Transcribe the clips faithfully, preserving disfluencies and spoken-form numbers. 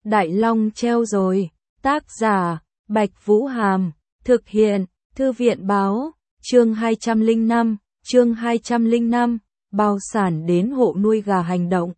Đại Long treo rồi. Tác giả, Bạch Vũ Hàm. Thực hiện, Thư viện Báo. Chương hai trăm lẻ năm, chương hai trăm lẻ năm, bao sản đến hộ nuôi gà hành động.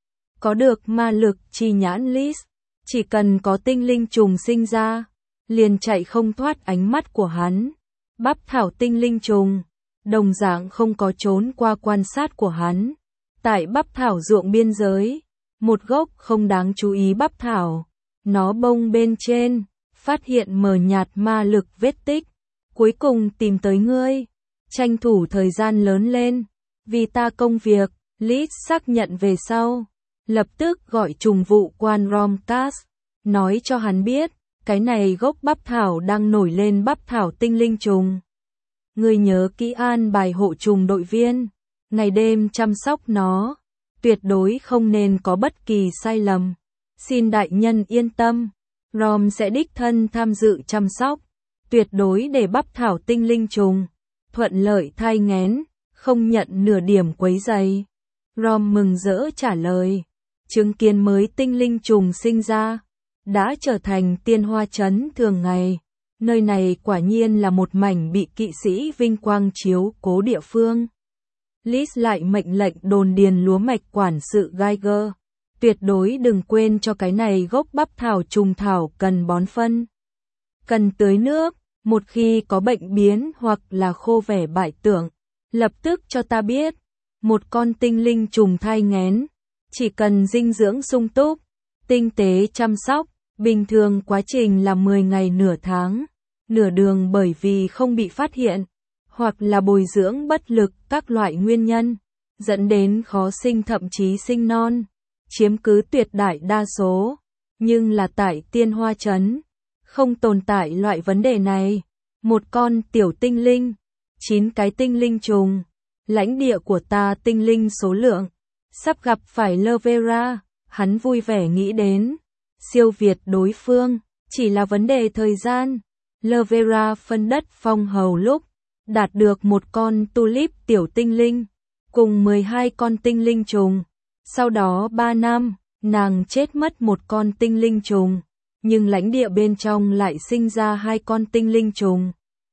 Có được ma lực chi nhãn Liz, chỉ cần có tinh linh trùng sinh ra, liền chạy không thoát ánh mắt của hắn. Bắp thảo tinh linh trùng, đồng dạng không có trốn qua quan sát của hắn. Tại bắp thảo ruộng biên giới, một gốc không đáng chú ý bắp thảo, nó bông bên trên, phát hiện mờ nhạt ma lực vết tích. Cuối cùng tìm tới ngươi, tranh thủ thời gian lớn lên, vì ta công việc. Liz xác nhận về sau, lập tức gọi trùng vụ quan Romcas, nói cho hắn biết, cái này gốc bắp thảo đang nổi lên bắp thảo tinh linh trùng. Ngươi nhớ kỹ an bài hộ trùng đội viên, ngày đêm chăm sóc nó, tuyệt đối không nên có bất kỳ sai lầm. Xin đại nhân yên tâm, Rom sẽ đích thân tham dự chăm sóc, tuyệt đối để bắp thảo tinh linh trùng thuận lợi thai nghén, không nhận nửa điểm quấy rầy. Rom mừng rỡ trả lời, chứng kiến mới tinh linh trùng sinh ra, đã trở thành tiên hoa trấn thường ngày. Nơi này quả nhiên là một mảnh bị kỵ sĩ vinh quang chiếu cố địa phương. Liz lại mệnh lệnh đồn điền lúa mạch quản sự Geiger, tuyệt đối đừng quên cho cái này gốc bắp thảo trùng thảo cần bón phân, cần tưới nước, một khi có bệnh biến hoặc là khô vẻ bại tưởng, lập tức cho ta biết. Một con tinh linh trùng thai nghén, chỉ cần dinh dưỡng sung túc, tinh tế chăm sóc, bình thường quá trình là mười ngày nửa tháng, nửa đường bởi vì không bị phát hiện, hoặc là bồi dưỡng bất lực các loại nguyên nhân, dẫn đến khó sinh thậm chí sinh non, chiếm cứ tuyệt đại đa số. Nhưng là tại tiên hoa trấn, không tồn tại loại vấn đề này. Một con tiểu tinh linh, chín cái tinh linh trùng, lãnh địa của ta tinh linh số lượng, sắp gặp phải Lovera, hắn vui vẻ nghĩ đến, siêu việt đối phương, chỉ là vấn đề thời gian. Lovera phân đất phong hầu lúc, đạt được một con tulip tiểu tinh linh, cùng mười hai con tinh linh trùng. Sau đó ba năm, nàng chết mất một con tinh linh trùng, nhưng lãnh địa bên trong lại sinh ra hai con tinh linh trùng.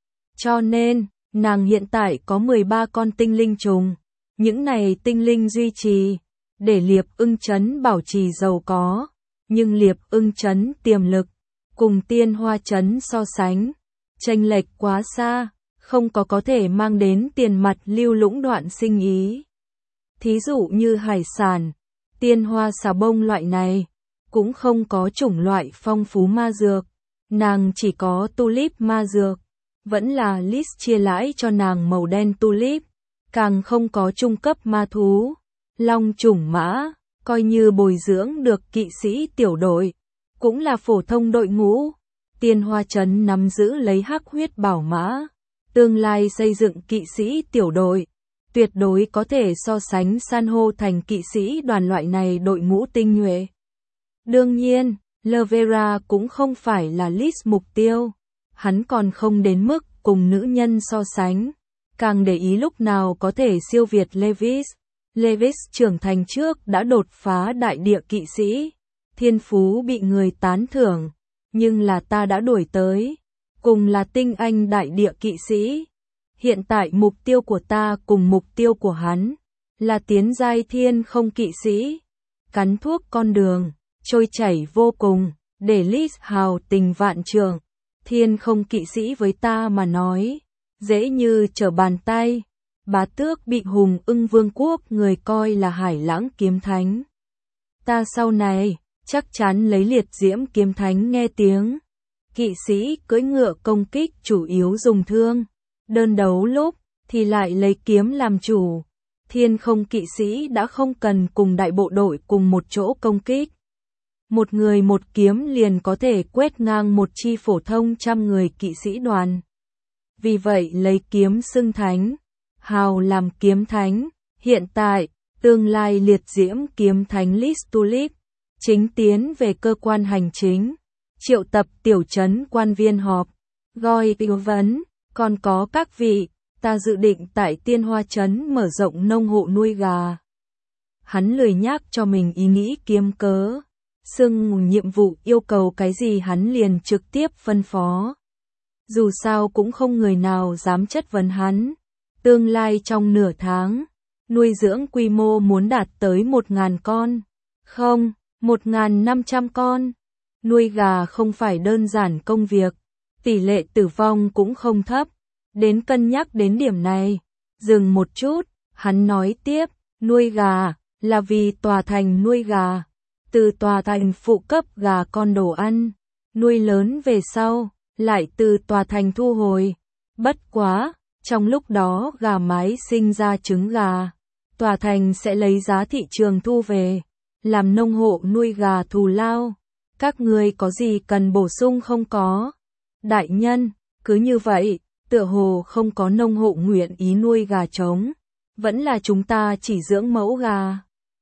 Cho nên, nàng hiện tại có mười ba con tinh linh trùng. Những này tinh linh duy trì, để Liệp Ưng Trấn bảo trì giàu có. Nhưng Liệp Ưng Trấn tiềm lực, cùng Tiên Hoa Trấn so sánh, chênh lệch quá xa, không có có thể mang đến tiền mặt lưu lũng đoạn sinh ý. Thí dụ như hải sản, tiên hoa xà bông loại này, cũng không có chủng loại phong phú ma dược, nàng chỉ có tulip ma dược, vẫn là Liz chia lãi cho nàng màu đen tulip, càng không có trung cấp ma thú, long chủng mã, coi như bồi dưỡng được kỵ sĩ tiểu đội, cũng là phổ thông đội ngũ. Tiên Hoa Trấn nắm giữ lấy hắc huyết bảo mã, tương lai xây dựng kỵ sĩ tiểu đội, tuyệt đối có thể so sánh san hô thành kỵ sĩ đoàn loại này đội ngũ tinh nhuệ. Đương nhiên, Lovera cũng không phải là Liz mục tiêu, hắn còn không đến mức cùng nữ nhân so sánh, càng để ý lúc nào có thể siêu việt Levis. Levis trưởng thành trước đã đột phá đại địa kỵ sĩ, thiên phú bị người tán thưởng, nhưng là ta đã đuổi tới, cùng là tinh anh đại địa kỵ sĩ. Hiện tại mục tiêu của ta cùng mục tiêu của hắn là tiến giai thiên không kỵ sĩ, cắn thuốc con đường, trôi chảy vô cùng, để Liz hào tình vạn trượng. Thiên không kỵ sĩ với ta mà nói, dễ như trở bàn tay. Bá tước bị Hùng Ưng Vương quốc người coi là Hải Lãng kiếm thánh. Ta sau này, chắc chắn lấy liệt diễm kiếm thánh nghe tiếng. Kỵ sĩ cưỡi ngựa công kích chủ yếu dùng thương, đơn đấu lúc thì lại lấy kiếm làm chủ. Thiên không kỵ sĩ đã không cần cùng đại bộ đội cùng một chỗ công kích. Một người một kiếm liền có thể quét ngang một chi phổ thông trăm người kỵ sĩ đoàn. Vì vậy lấy kiếm xưng thánh, hào làm kiếm thánh. Hiện tại, tương lai liệt diễm kiếm thánh Liz Tulip chính tiến về cơ quan hành chính, triệu tập tiểu trấn quan viên họp, gọi tư vấn, còn có các vị, ta dự định tại Tiên Hoa Trấn mở rộng nông hộ nuôi gà. Hắn lười nhác cho mình ý nghĩ kiếm cớ, Sưng nhiệm vụ yêu cầu cái gì hắn liền trực tiếp phân phó. Dù sao cũng không người nào dám chất vấn hắn. Tương lai trong nửa tháng, nuôi dưỡng quy mô muốn đạt tới một nghìn con. Không, một nghìn năm trăm con. Nuôi gà không phải đơn giản công việc. Tỷ lệ tử vong cũng không thấp. Đến cân nhắc đến điểm này. Dừng một chút, hắn nói tiếp, nuôi gà là vì tòa thành nuôi gà. Từ tòa thành phụ cấp gà con đồ ăn. Nuôi lớn về sau, lại từ tòa thành thu hồi. Bất quá, trong lúc đó gà mái sinh ra trứng gà. Tòa thành sẽ lấy giá thị trường thu về. Làm nông hộ nuôi gà thù lao. Các người có gì cần bổ sung không có? Đại nhân, cứ như vậy, tựa hồ không có nông hộ nguyện ý nuôi gà trống. Vẫn là chúng ta chỉ dưỡng mẫu gà.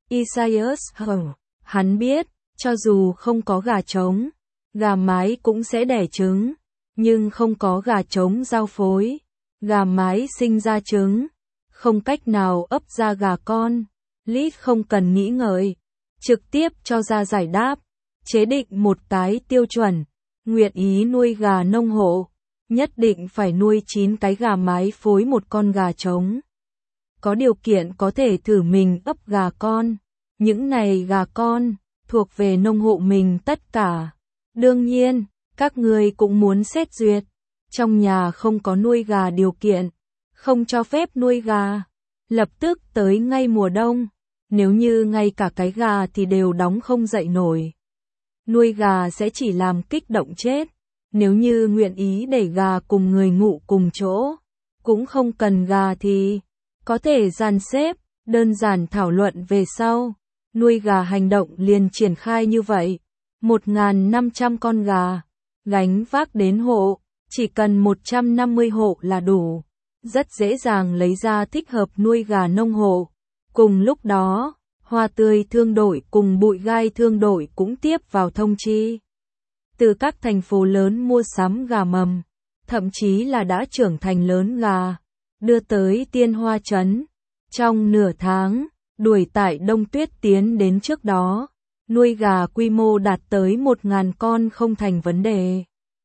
Isaias hờ, hắn biết, cho dù không có gà trống, gà mái cũng sẽ đẻ trứng. Nhưng không có gà trống giao phối, gà mái sinh ra trứng, không cách nào ấp ra gà con. Lít không cần nghĩ ngợi, trực tiếp cho ra giải đáp, chế định một cái tiêu chuẩn, nguyện ý nuôi gà nông hộ, nhất định phải nuôi chín cái gà mái phối một con gà trống. Có điều kiện có thể thử mình ấp gà con, những này gà con, thuộc về nông hộ mình tất cả. Đương nhiên, các người cũng muốn xét duyệt, trong nhà không có nuôi gà điều kiện, không cho phép nuôi gà. Lập tức tới ngay mùa đông, nếu như ngay cả cái gà thì đều đóng không dậy nổi. Nuôi gà sẽ chỉ làm kích động chết, nếu như nguyện ý để gà cùng người ngủ cùng chỗ, cũng không cần gà thì có thể dàn xếp, đơn giản thảo luận về sau. Nuôi gà hành động liền triển khai như vậy, một nghìn năm trăm con gà, gánh vác đến hộ, chỉ cần một trăm năm mươi hộ là đủ. Rất dễ dàng lấy ra thích hợp nuôi gà nông hộ. Cùng lúc đó, hoa tươi thương đội cùng bụi gai thương đội cũng tiếp vào thông chi. Từ các thành phố lớn mua sắm gà mầm, thậm chí là đã trưởng thành lớn gà, đưa tới Tiên Hoa Trấn. Trong nửa tháng, đuổi tại Đông Tuyết tiến đến trước đó, nuôi gà quy mô đạt tới một nghìn con không thành vấn đề.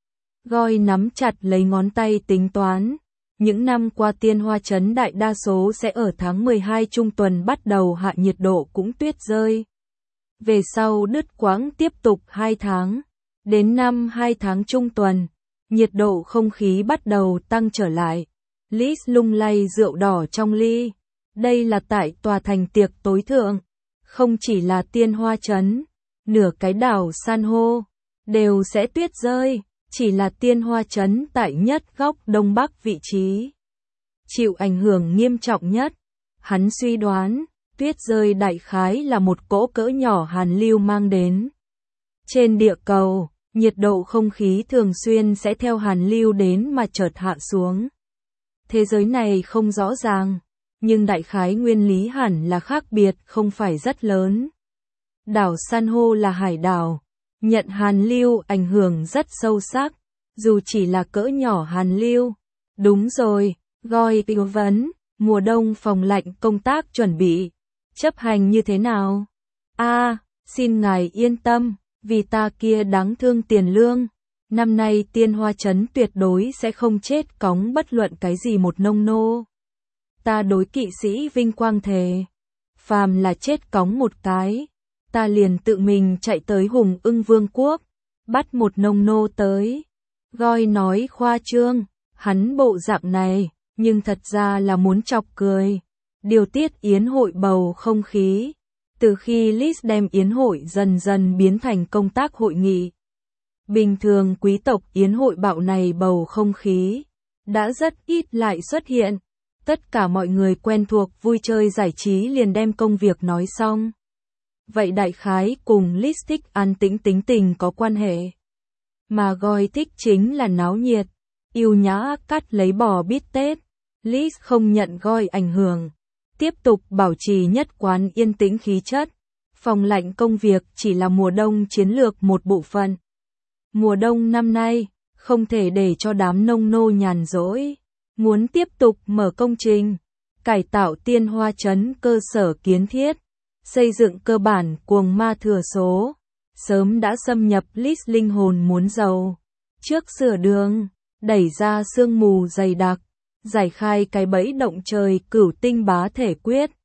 Goi nắm chặt lấy ngón tay tính toán. Những năm qua Tiên Hoa Trấn đại đa số sẽ ở tháng mười hai trung tuần bắt đầu hạ nhiệt độ cũng tuyết rơi. Về sau đứt quãng tiếp tục hai tháng. Đến năm hai tháng trung tuần, nhiệt độ không khí bắt đầu tăng trở lại. Liz lung lay rượu đỏ trong ly. Đây là tại tòa thành tiệc tối thượng. Không chỉ là Tiên Hoa Trấn, nửa cái đảo san hô đều sẽ tuyết rơi. Chỉ là Tiên Hoa Trấn tại nhất góc đông bắc vị trí chịu ảnh hưởng nghiêm trọng nhất. Hắn suy đoán, tuyết rơi đại khái là một cỗ cỡ nhỏ hàn lưu mang đến. Trên địa cầu, nhiệt độ không khí thường xuyên sẽ theo hàn lưu đến mà chợt hạ xuống. Thế giới này không rõ ràng, nhưng đại khái nguyên lý hẳn là khác biệt không phải rất lớn. Đảo san hô là hải đảo, nhận hàn lưu ảnh hưởng rất sâu sắc, dù chỉ là cỡ nhỏ hàn lưu. Đúng rồi, Goi tư vấn, mùa đông phòng lạnh công tác chuẩn bị, chấp hành như thế nào? A, à, xin ngài yên tâm, vì ta kia đáng thương tiền lương. Năm nay Tiên Hoa Trấn tuyệt đối sẽ không chết cóng bất luận cái gì một nông nô. Ta đối kỵ sĩ vinh quang thề, phàm là chết cóng một cái, ta liền tự mình chạy tới Hùng Ưng Vương quốc, bắt một nông nô tới. Goi nói khoa trương, hắn bộ dạng này, nhưng thật ra là muốn chọc cười. Điều tiết yến hội bầu không khí. Từ khi Liz đem yến hội dần dần biến thành công tác hội nghị. Bình thường quý tộc yến hội bạo này bầu không khí đã rất ít lại xuất hiện. Tất cả mọi người quen thuộc vui chơi giải trí liền đem công việc nói xong. Vậy đại khái cùng Liz thích an tĩnh tính tình có quan hệ. Mà Goi thích chính là náo nhiệt, yêu nhã cắt lấy bò bít tết. Liz không nhận Goi ảnh hưởng, tiếp tục bảo trì nhất quán yên tĩnh khí chất. Phòng lạnh công việc chỉ là mùa đông chiến lược một bộ phận. Mùa đông năm nay, không thể để cho đám nông nô nhàn rỗi. Muốn tiếp tục mở công trình, cải tạo Tiên Hoa Trấn cơ sở kiến thiết, xây dựng cơ bản cuồng ma thừa số, sớm đã xâm nhập list linh hồn muốn giàu. Trước sửa đường, đẩy ra sương mù dày đặc, giải khai cái bẫy động trời cửu tinh bá thể quyết.